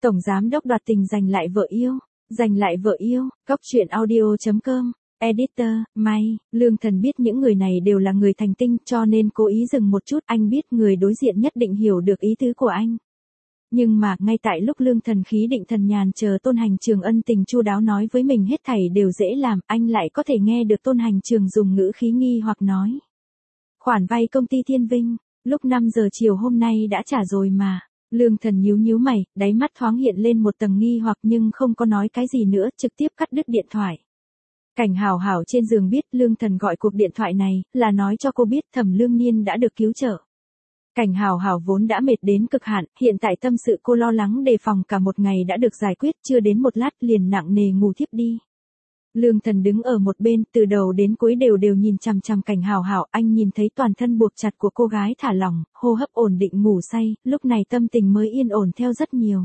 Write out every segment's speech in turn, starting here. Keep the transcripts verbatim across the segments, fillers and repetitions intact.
Tổng giám đốc đoạt tình giành lại vợ yêu, giành lại vợ yêu, Cóc truyện audio.com, editor, May, Lương Thần biết những người này đều là người thành tinh cho nên cố ý dừng một chút, anh biết người đối diện nhất định hiểu được ý tứ của anh. Nhưng mà, ngay tại lúc Lương Thần khí định thần nhàn chờ Tôn Hành Trường ân tình chu đáo nói với mình hết thảy đều dễ làm, anh lại có thể nghe được Tôn Hành Trường dùng ngữ khí nghi hoặc nói. Khoản vay công ty Thiên Vinh, lúc năm giờ chiều hôm nay đã trả rồi mà. Lương Thần nhíu nhíu mày, đáy mắt thoáng hiện lên một tầng nghi hoặc nhưng không có nói cái gì nữa, trực tiếp cắt đứt điện thoại. Cảnh Hảo Hảo trên giường biết Lương Thần gọi cuộc điện thoại này, là nói cho cô biết Thẩm Lương Niên đã được cứu trợ. Cảnh Hảo Hảo vốn đã mệt đến cực hạn, hiện tại tâm sự cô lo lắng đề phòng cả một ngày đã được giải quyết, chưa đến một lát liền nặng nề ngủ thiếp đi. Lương Thần đứng ở một bên, từ đầu đến cuối đều đều nhìn chằm chằm Cảnh Hảo Hảo, anh nhìn thấy toàn thân buộc chặt của cô gái thả lỏng, hô hấp ổn định ngủ say, lúc này tâm tình mới yên ổn theo rất nhiều.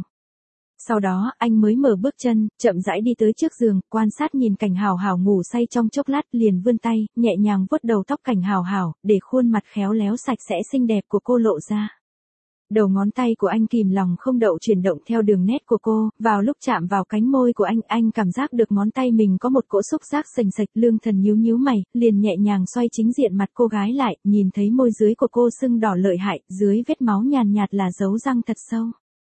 Sau đó, anh mới mở bước chân, chậm rãi đi tới trước giường, quan sát nhìn Cảnh Hảo Hảo ngủ say trong chốc lát, liền vươn tay, nhẹ nhàng vuốt đầu tóc Cảnh Hảo Hảo, để khuôn mặt khéo léo sạch sẽ xinh đẹp của cô lộ ra. Đầu ngón tay của anh kìm lòng không đậu chuyển động theo đường nét của cô, vào lúc chạm vào cánh môi của anh, anh cảm giác được ngón tay mình có một cỗ xúc giác sềnh sạch. Lương Thần nhíu nhíu mày, liền nhẹ nhàng xoay chính diện mặt cô gái lại, nhìn thấy môi dưới của cô sưng đỏ lợi hại, dưới vết máu nhàn nhạt là dấu răng thật sâu.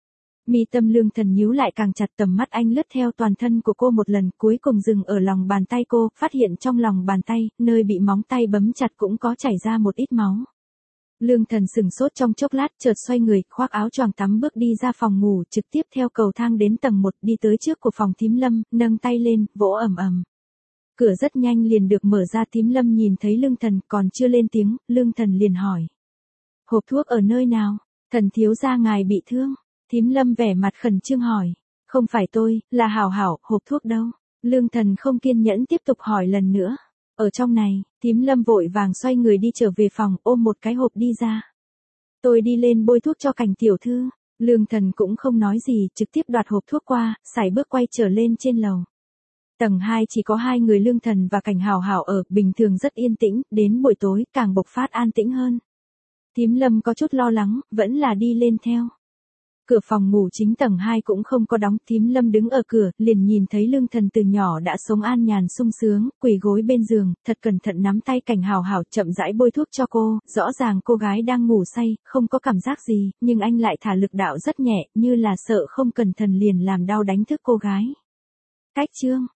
Mi tâm Lương Thần nhíu lại càng chặt, tầm mắt anh lướt theo toàn thân của cô một lần, cuối cùng dừng ở lòng bàn tay cô, phát hiện trong lòng bàn tay, nơi bị móng tay bấm chặt cũng có chảy ra một ít máu. Lương Thần sừng sốt trong chốc lát, chợt xoay người, khoác áo choàng tắm bước đi ra phòng ngủ, trực tiếp theo cầu thang đến tầng một, đi tới trước của phòng Thím Lâm, nâng tay lên, vỗ ầm ầm. Cửa rất nhanh liền được mở ra, Thím Lâm nhìn thấy Lương Thần, còn chưa lên tiếng, Lương Thần liền hỏi. Hộp thuốc ở nơi nào? Thần thiếu gia ngài bị thương. Thím Lâm vẻ mặt khẩn trương hỏi. Không phải tôi, là Hảo Hảo, hộp thuốc đâu? Lương Thần không kiên nhẫn tiếp tục hỏi lần nữa. Ở trong này, Thím Lâm vội vàng xoay người đi trở về phòng, ôm một cái hộp đi ra. Tôi đi lên bôi thuốc cho Cảnh tiểu thư. Lương Thần cũng không nói gì, trực tiếp đoạt hộp thuốc qua, sải bước quay trở lên trên lầu. Tầng hai chỉ có hai người Lương Thần và Cảnh Hảo Hảo ở, bình thường rất yên tĩnh, đến buổi tối càng bộc phát an tĩnh hơn. Thím Lâm có chút lo lắng, vẫn là đi lên theo. Cửa phòng ngủ chính tầng hai cũng không có đóng, Thím Lâm đứng ở cửa, liền nhìn thấy Lương Thần từ nhỏ đã sống an nhàn sung sướng, quỳ gối bên giường, thật cẩn thận nắm tay Cảnh Hảo Hảo, chậm rãi bôi thuốc cho cô, rõ ràng cô gái đang ngủ say, không có cảm giác gì, nhưng anh lại thả lực đạo rất nhẹ, như là sợ không cẩn thận liền làm đau đánh thức cô gái. Cách chương